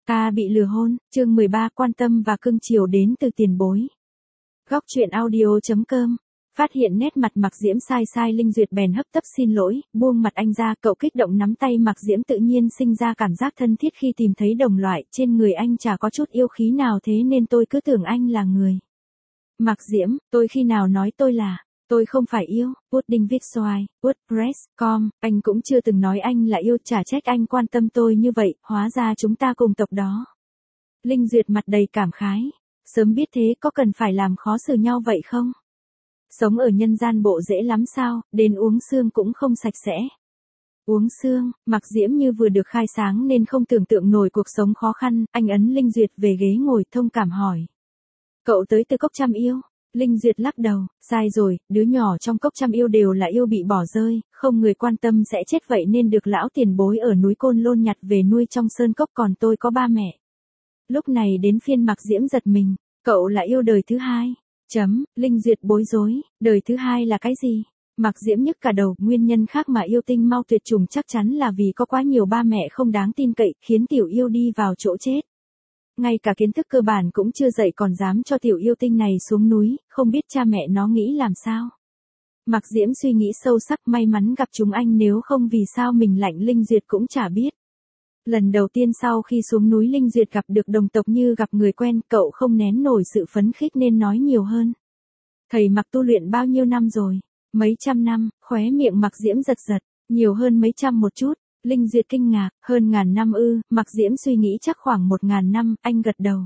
Ta bị lừa hôn, chương 13 quan tâm và cưng chiều đến từ tiền bối. Góc truyện audio.com. Phát hiện nét mặt Mạc Diễm sai sai, Linh Duyệt bèn hấp tấp xin lỗi, buông mặt anh ra, cậu kích động nắm tay Mạc Diễm, tự nhiên sinh ra cảm giác thân thiết khi tìm thấy đồng loại, trên người anh chả có chút yêu khí nào, thế nên tôi cứ tưởng anh là người. Mạc Diễm, tôi khi nào nói tôi là, tôi không phải yêu, Pudding viết xoài, WordPress.com, anh cũng chưa từng nói anh là yêu, chả trách anh quan tâm tôi như vậy, hóa ra chúng ta cùng tộc đó. Linh Duyệt mặt đầy cảm khái, sớm biết thế có cần phải làm khó xử nhau vậy không? Sống ở nhân gian bộ dễ lắm sao, đến uống xương cũng không sạch sẽ. Uống xương, Mạc Diễm như vừa được khai sáng nên không tưởng tượng nổi cuộc sống khó khăn, anh ấn Linh Duyệt về ghế ngồi, thông cảm hỏi. Cậu tới từ cốc trăm yêu. Linh Duyệt lắc đầu, sai rồi, đứa nhỏ trong cốc trăm yêu đều là yêu bị bỏ rơi, không người quan tâm sẽ chết, vậy nên được lão tiền bối ở núi Côn Lôn nhặt về nuôi trong sơn cốc, còn tôi có ba mẹ. Lúc này đến phiên Mạc Diễm giật mình, cậu là yêu đời thứ hai. Linh Duyệt bối rối, đời thứ hai là cái gì? Mạc Diễm nhức cả đầu, nguyên nhân khác mà yêu tinh mau tuyệt chủng chắc chắn là vì có quá nhiều ba mẹ không đáng tin cậy, khiến tiểu yêu đi vào chỗ chết. Ngay cả kiến thức cơ bản cũng chưa dạy còn dám cho tiểu yêu tinh này xuống núi, không biết cha mẹ nó nghĩ làm sao. Mạc Diễm suy nghĩ sâu sắc, may mắn gặp chúng anh, nếu không vì sao mình lạnh Linh Duyệt cũng chả biết. Lần đầu tiên sau khi xuống núi Linh Duyệt gặp được đồng tộc như gặp người quen, cậu không nén nổi sự phấn khích nên nói nhiều hơn. Thầy Mạc tu luyện bao nhiêu năm rồi? Mấy trăm năm, khóe miệng Mạc Diễm giật giật, nhiều hơn mấy trăm một chút. Linh Duyệt kinh ngạc, hơn ngàn năm ư? Mạc Diễm suy nghĩ chắc khoảng 1000 năm, anh gật đầu.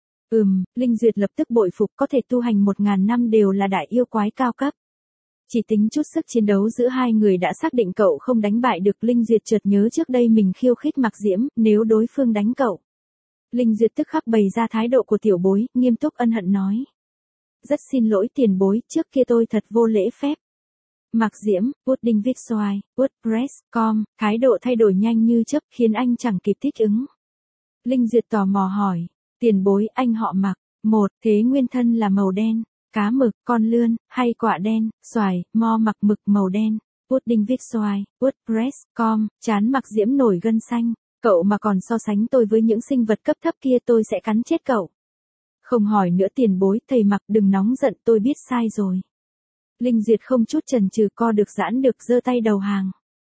Linh Duyệt lập tức bội phục, có thể tu hành 1000 năm đều là đại yêu quái cao cấp. Chỉ tính chút sức chiến đấu giữa hai người đã xác định cậu không đánh bại được. Linh Duyệt chợt nhớ trước đây mình khiêu khích Mạc Diễm, nếu đối phương đánh cậu. Linh Duyệt tức khắc bày ra thái độ của tiểu bối, nghiêm túc ân hận nói. Rất xin lỗi tiền bối, trước kia tôi thật vô lễ phép. Mạc Diễm, Pudding viết xoài, WordPress.com, thái độ thay đổi nhanh như chớp khiến anh chẳng kịp thích ứng. Linh Duyệt tò mò hỏi, tiền bối anh họ Mạc, một, thế nguyên thân là màu đen, cá mực, con lươn, hay quả đen, xoài, mo mặc mực màu đen, Pudding viết xoài, WordPress.com, trán Mạc Diễm nổi gân xanh, cậu mà còn so sánh tôi với những sinh vật cấp thấp kia tôi sẽ cắn chết cậu. Không hỏi nữa tiền bối, thầy Mạc đừng nóng giận, tôi biết sai rồi. Linh Duyệt không chút chần chừ, co được giãn được, giơ tay đầu hàng.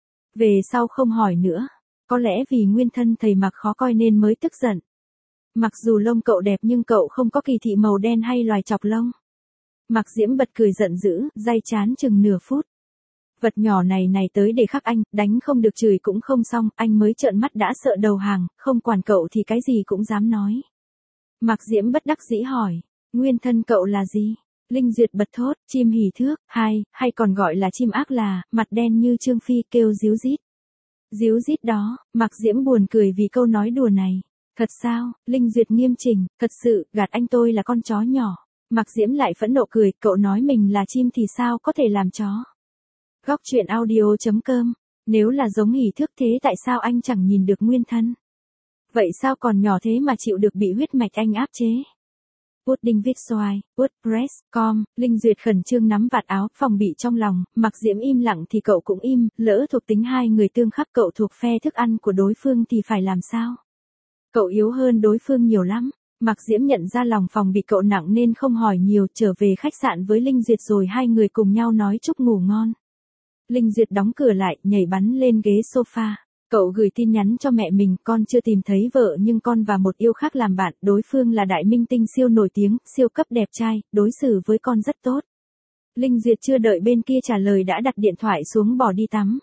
Về sau không hỏi nữa, có lẽ vì nguyên thân thầy Mạc khó coi nên mới tức giận. Mặc dù lông cậu đẹp nhưng cậu không có kỳ thị màu đen hay loài chọc lông. Mạc Diễm bật cười giận dữ, day chán chừng nửa phút. Vật nhỏ này tới để khắc anh, đánh không được chửi cũng không xong, anh mới trợn mắt đã sợ đầu hàng, không quản cậu thì cái gì cũng dám nói. Mạc Diễm bất đắc dĩ hỏi, nguyên thân cậu là gì? Linh Duyệt bật thốt, chim hỉ thước, hay còn gọi là chim ác là, mặt đen như Trương Phi, kêu díu dít. Díu dít đó, Mạc Diễm buồn cười vì câu nói đùa này. Thật sao? Linh Duyệt nghiêm chỉnh, thật sự, gạt anh, tôi là con chó nhỏ. Mạc Diễm lại phẫn nộ cười, cậu nói mình là chim thì sao có thể làm chó. Góc truyện audio.com, nếu là giống hỉ thước thế tại sao anh chẳng nhìn được nguyên thân? Vậy sao còn nhỏ thế mà chịu được bị huyết mạch anh áp chế? Pudding viết xoài, WordPress.com, Linh Duyệt khẩn trương nắm vạt áo, phòng bị trong lòng, Mạc Diễm im lặng thì cậu cũng im, lỡ thuộc tính hai người tương khắc, cậu thuộc phe thức ăn của đối phương thì phải làm sao? Cậu yếu hơn đối phương nhiều lắm. Mạc Diễm nhận ra lòng phòng bị cậu nặng nên không hỏi nhiều, trở về khách sạn với Linh Duyệt rồi hai người cùng nhau nói chúc ngủ ngon. Linh Duyệt đóng cửa lại, nhảy bắn lên ghế sofa. Cậu gửi tin nhắn cho mẹ mình, con chưa tìm thấy vợ nhưng con và một yêu khác làm bạn, đối phương là đại minh tinh siêu nổi tiếng, siêu cấp đẹp trai, đối xử với con rất tốt. Linh Duyệt chưa đợi bên kia trả lời đã đặt điện thoại xuống bỏ đi tắm.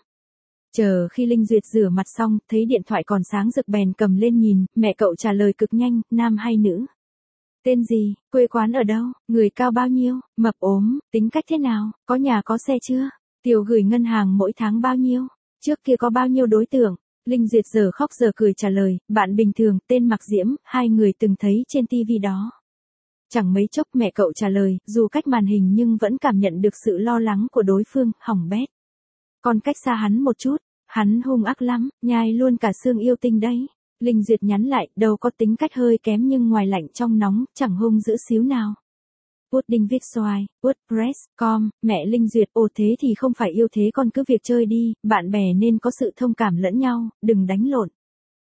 Chờ khi Linh Duyệt rửa mặt xong, thấy điện thoại còn sáng rực bèn cầm lên nhìn, mẹ cậu trả lời cực nhanh, nam hay nữ? Tên gì, quê quán ở đâu, người cao bao nhiêu, mập ốm, tính cách thế nào, có nhà có xe chưa, tiền gửi ngân hàng mỗi tháng bao nhiêu, trước kia có bao nhiêu đối tượng? Linh Duyệt giờ khóc giờ cười trả lời, bạn bình thường, tên Mạc Diễm, hai người từng thấy trên TV đó. Chẳng mấy chốc mẹ cậu trả lời, dù cách màn hình nhưng vẫn cảm nhận được sự lo lắng của đối phương, hỏng bét. Con cách xa hắn một chút, hắn hung ác lắm, nhai luôn cả xương yêu tinh đấy. Linh Duyệt nhắn lại, đâu có tính cách hơi kém nhưng ngoài lạnh trong nóng, chẳng hung dữ xíu nào. Pudding viết xoài, WordPress.com, mẹ Linh Duyệt, ồ thế thì không phải yêu thế con cứ việc chơi đi, bạn bè nên có sự thông cảm lẫn nhau, đừng đánh lộn.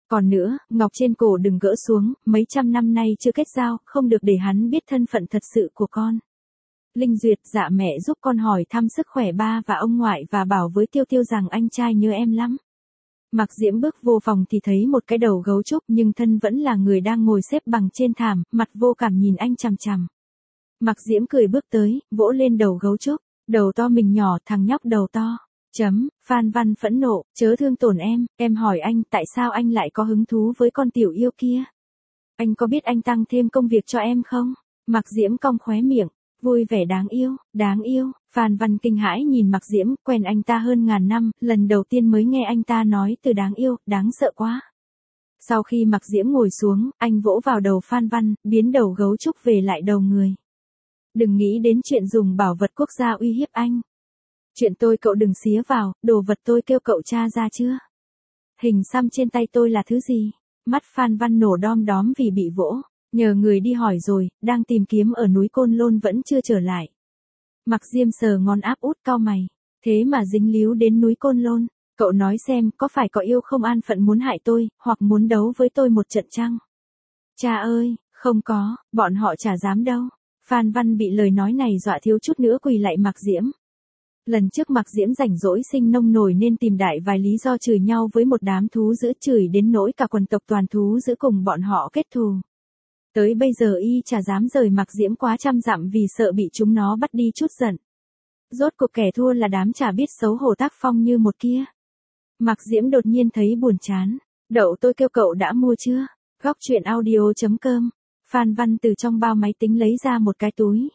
Còn nữa, ngọc trên cổ đừng gỡ xuống, mấy trăm năm nay chưa kết giao, không được để hắn biết thân phận thật sự của con. Linh Duyệt, dạ mẹ giúp con hỏi thăm sức khỏe ba và ông ngoại và bảo với Tiêu Tiêu rằng anh trai nhớ em lắm. Mạc Diễm bước vô phòng thì thấy một cái đầu gấu trúc nhưng thân vẫn là người đang ngồi xếp bằng trên thảm, mặt vô cảm nhìn anh chằm chằm. Mạc Diễm cười bước tới, vỗ lên đầu gấu trúc, đầu to mình nhỏ, thằng nhóc đầu to. Phan Văn phẫn nộ, chớ thương tổn em hỏi anh tại sao anh lại có hứng thú với con tiểu yêu kia? Anh có biết anh tăng thêm công việc cho em không? Mạc Diễm cong khóe miệng, vui vẻ đáng yêu. Phan Văn kinh hãi nhìn Mạc Diễm, quen anh ta hơn ngàn năm, lần đầu tiên mới nghe anh ta nói từ đáng yêu, đáng sợ quá. Sau khi Mạc Diễm ngồi xuống, anh vỗ vào đầu Phan Văn, biến đầu gấu trúc về lại đầu người. Đừng nghĩ đến chuyện dùng bảo vật quốc gia uy hiếp anh. Chuyện tôi cậu đừng xía vào, đồ vật tôi kêu cậu tra ra chưa? Hình xăm trên tay tôi là thứ gì? Mắt Phan Văn nổ đom đóm vì bị vỗ, nhờ người đi hỏi rồi, đang tìm kiếm ở núi Côn Lôn vẫn chưa trở lại. Mạc Diễm sờ ngón áp út cau mày, thế mà dính líu đến núi Côn Lôn, cậu nói xem có phải có yêu không an phận muốn hại tôi, hoặc muốn đấu với tôi một trận chăng? Cha ơi, không có, bọn họ chả dám đâu. Phan Văn bị lời nói này dọa thiếu chút nữa quỳ lại Mạc Diễm. Lần trước Mạc Diễm rảnh rỗi sinh nông nổi nên tìm đại vài lý do chửi nhau với một đám thú dữ, chửi đến nỗi cả quần tộc toàn thú dữ cùng bọn họ kết thù. Tới bây giờ y chả dám rời Mạc Diễm quá trăm dặm vì sợ bị chúng nó bắt đi chút giận. Rốt cuộc kẻ thua là đám chả biết xấu hổ tác phong như một kia. Mạc Diễm đột nhiên thấy buồn chán. Đậu tôi kêu cậu đã mua chưa? Góc truyện audio.com. Phan Văn từ trong bao máy tính lấy ra một cái túi.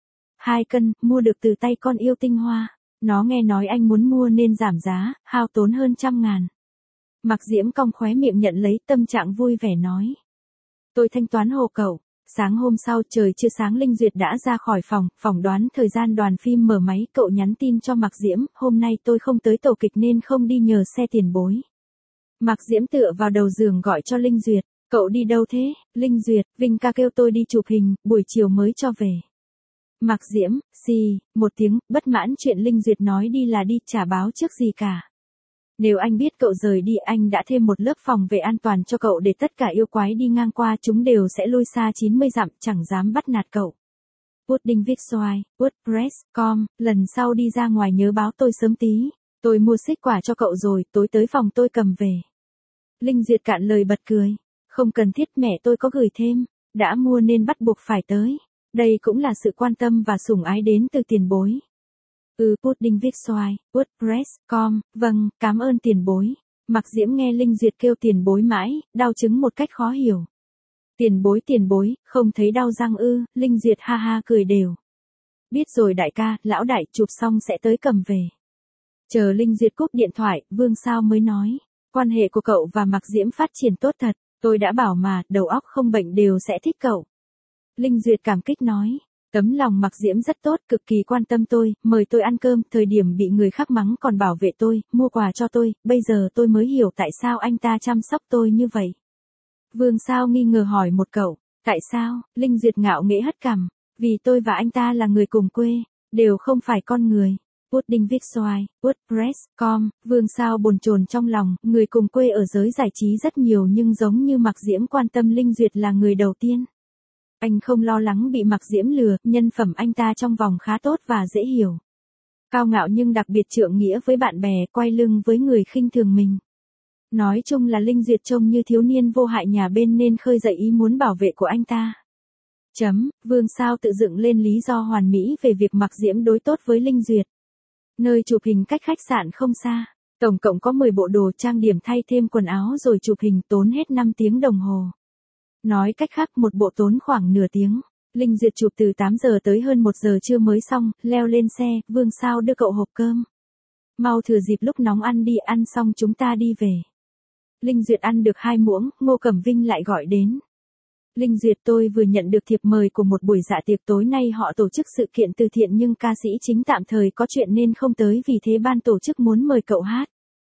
2 cân, mua được từ tay con yêu tinh hoa. Nó nghe nói anh muốn mua nên giảm giá, hao tốn hơn 100.000. Mạc Diễm cong khóe miệng nhận lấy, tâm trạng vui vẻ nói. Tôi thanh toán hộ cậu. Sáng hôm sau trời chưa sáng Linh Duyệt đã ra khỏi phòng, phỏng đoán thời gian đoàn phim mở máy, cậu nhắn tin cho Mạc Diễm, hôm nay tôi không tới tổ kịch nên không đi nhờ xe tiền bối. Mạc Diễm tựa vào đầu giường gọi cho Linh Duyệt, cậu đi đâu thế? Linh Duyệt, Vinh ca kêu tôi đi chụp hình, buổi chiều mới cho về. Mạc Diễm, một tiếng, bất mãn chuyện Linh Duyệt nói đi là đi, chả báo trước gì cả. Nếu anh biết cậu rời đi, anh đã thêm một lớp phòng vệ an toàn cho cậu để tất cả yêu quái đi ngang qua chúng đều sẽ lui xa 90 dặm, chẳng dám bắt nạt cậu. Pudding viết xoài, WordPress.com, lần sau đi ra ngoài nhớ báo tôi sớm tí, tôi mua xích quả cho cậu rồi, tối tới phòng tôi cầm về. Linh Duyệt cạn lời bật cười, không cần thiết, mẹ tôi có gửi thêm, đã mua nên bắt buộc phải tới. Đây cũng là sự quan tâm và sủng ái đến từ tiền bối. Pudding viết xoài, WordPress.com, vâng, cảm ơn tiền bối. Mạc Diễm nghe Linh Duyệt kêu tiền bối mãi, đau chứng một cách khó hiểu. Tiền bối, không thấy đau răng ư? Linh Duyệt ha ha cười đều. Biết rồi đại ca, lão đại, chụp xong sẽ tới cầm về. Chờ Linh Duyệt cúp điện thoại, Vương Sao mới nói. Quan hệ của cậu và Mạc Diễm phát triển tốt thật, tôi đã bảo mà, đầu óc không bệnh đều sẽ thích cậu. Linh Duyệt cảm kích nói. Tấm lòng Mạc Diễm rất tốt, cực kỳ quan tâm tôi, mời tôi ăn cơm, thời điểm bị người khác mắng còn bảo vệ tôi, mua quà cho tôi, bây giờ tôi mới hiểu tại sao anh ta chăm sóc tôi như vậy. Vương Sao nghi ngờ hỏi một cậu, tại sao? Linh Duyệt ngạo nghễ hất cằm, vì tôi và anh ta là người cùng quê, đều không phải con người. Pudding viết xoài, WordPress.com, Vương Sao bồn chồn trong lòng, người cùng quê ở giới giải trí rất nhiều nhưng giống như Mạc Diễm quan tâm Linh Duyệt là người đầu tiên. Anh không lo lắng bị Mạc Diễm lừa, nhân phẩm anh ta trong vòng khá tốt và dễ hiểu. Cao ngạo nhưng đặc biệt trượng nghĩa với bạn bè, quay lưng với người khinh thường mình. Nói chung là Linh Duyệt trông như thiếu niên vô hại nhà bên nên khơi dậy ý muốn bảo vệ của anh ta. Vương Sao tự dựng lên lý do hoàn mỹ về việc Mạc Diễm đối tốt với Linh Duyệt. Nơi chụp hình cách khách sạn không xa. Tổng cộng có 10 bộ đồ trang điểm thay thêm quần áo rồi chụp hình tốn hết 5 tiếng đồng hồ. Nói cách khác một bộ tốn khoảng nửa tiếng. Linh Duyệt chụp từ 8 giờ tới hơn 1 giờ trưa mới xong, leo lên xe, Vương Sao đưa cậu hộp cơm. Mau thừa dịp lúc nóng ăn đi, ăn xong chúng ta đi về. Linh Duyệt ăn được 2 muỗng, Ngô Cẩm Vinh lại gọi đến. Linh Duyệt, tôi vừa nhận được thiệp mời của một buổi dạ tiệc tối nay họ tổ chức sự kiện từ thiện nhưng ca sĩ chính tạm thời có chuyện nên không tới vì thế ban tổ chức muốn mời cậu hát.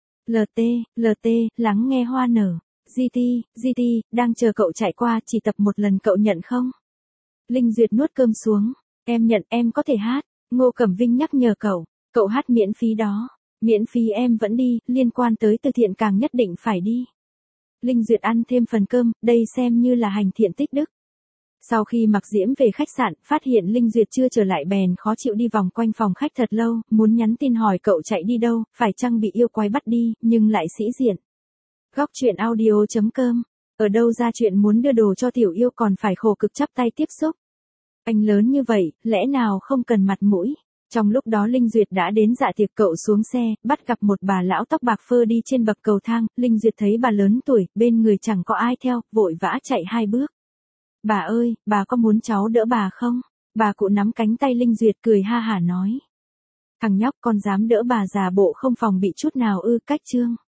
LT, lắng nghe hoa nở. GT, đang chờ cậu chạy qua, chỉ tập một lần cậu nhận không? Linh Duyệt nuốt cơm xuống. Em nhận, em có thể hát. Ngô Cẩm Vinh nhắc nhở cậu hát miễn phí đó. Miễn phí em vẫn đi, liên quan tới từ thiện càng nhất định phải đi. Linh Duyệt ăn thêm phần cơm, đây xem như là hành thiện tích đức. Sau khi Mạc Diễm về khách sạn, phát hiện Linh Duyệt chưa trở lại bèn khó chịu đi vòng quanh phòng khách thật lâu, muốn nhắn tin hỏi cậu chạy đi đâu, phải chăng bị yêu quái bắt đi, nhưng lại sĩ diện. Góc truyện audio.com. Ở đâu ra chuyện muốn đưa đồ cho tiểu yêu còn phải khổ cực chắp tay tiếp xúc. Anh lớn như vậy, lẽ nào không cần mặt mũi. Trong lúc đó Linh Duyệt đã đến dạ tiệc, cậu xuống xe, bắt gặp một bà lão tóc bạc phơ đi trên bậc cầu thang, Linh Duyệt thấy bà lớn tuổi, bên người chẳng có ai theo, vội vã chạy 2 bước. Bà ơi, bà có muốn cháu đỡ bà không? Bà cụ nắm cánh tay Linh Duyệt cười ha hả nói. Thằng nhóc con dám đỡ bà già bộ không phòng bị chút nào ư, cách chương.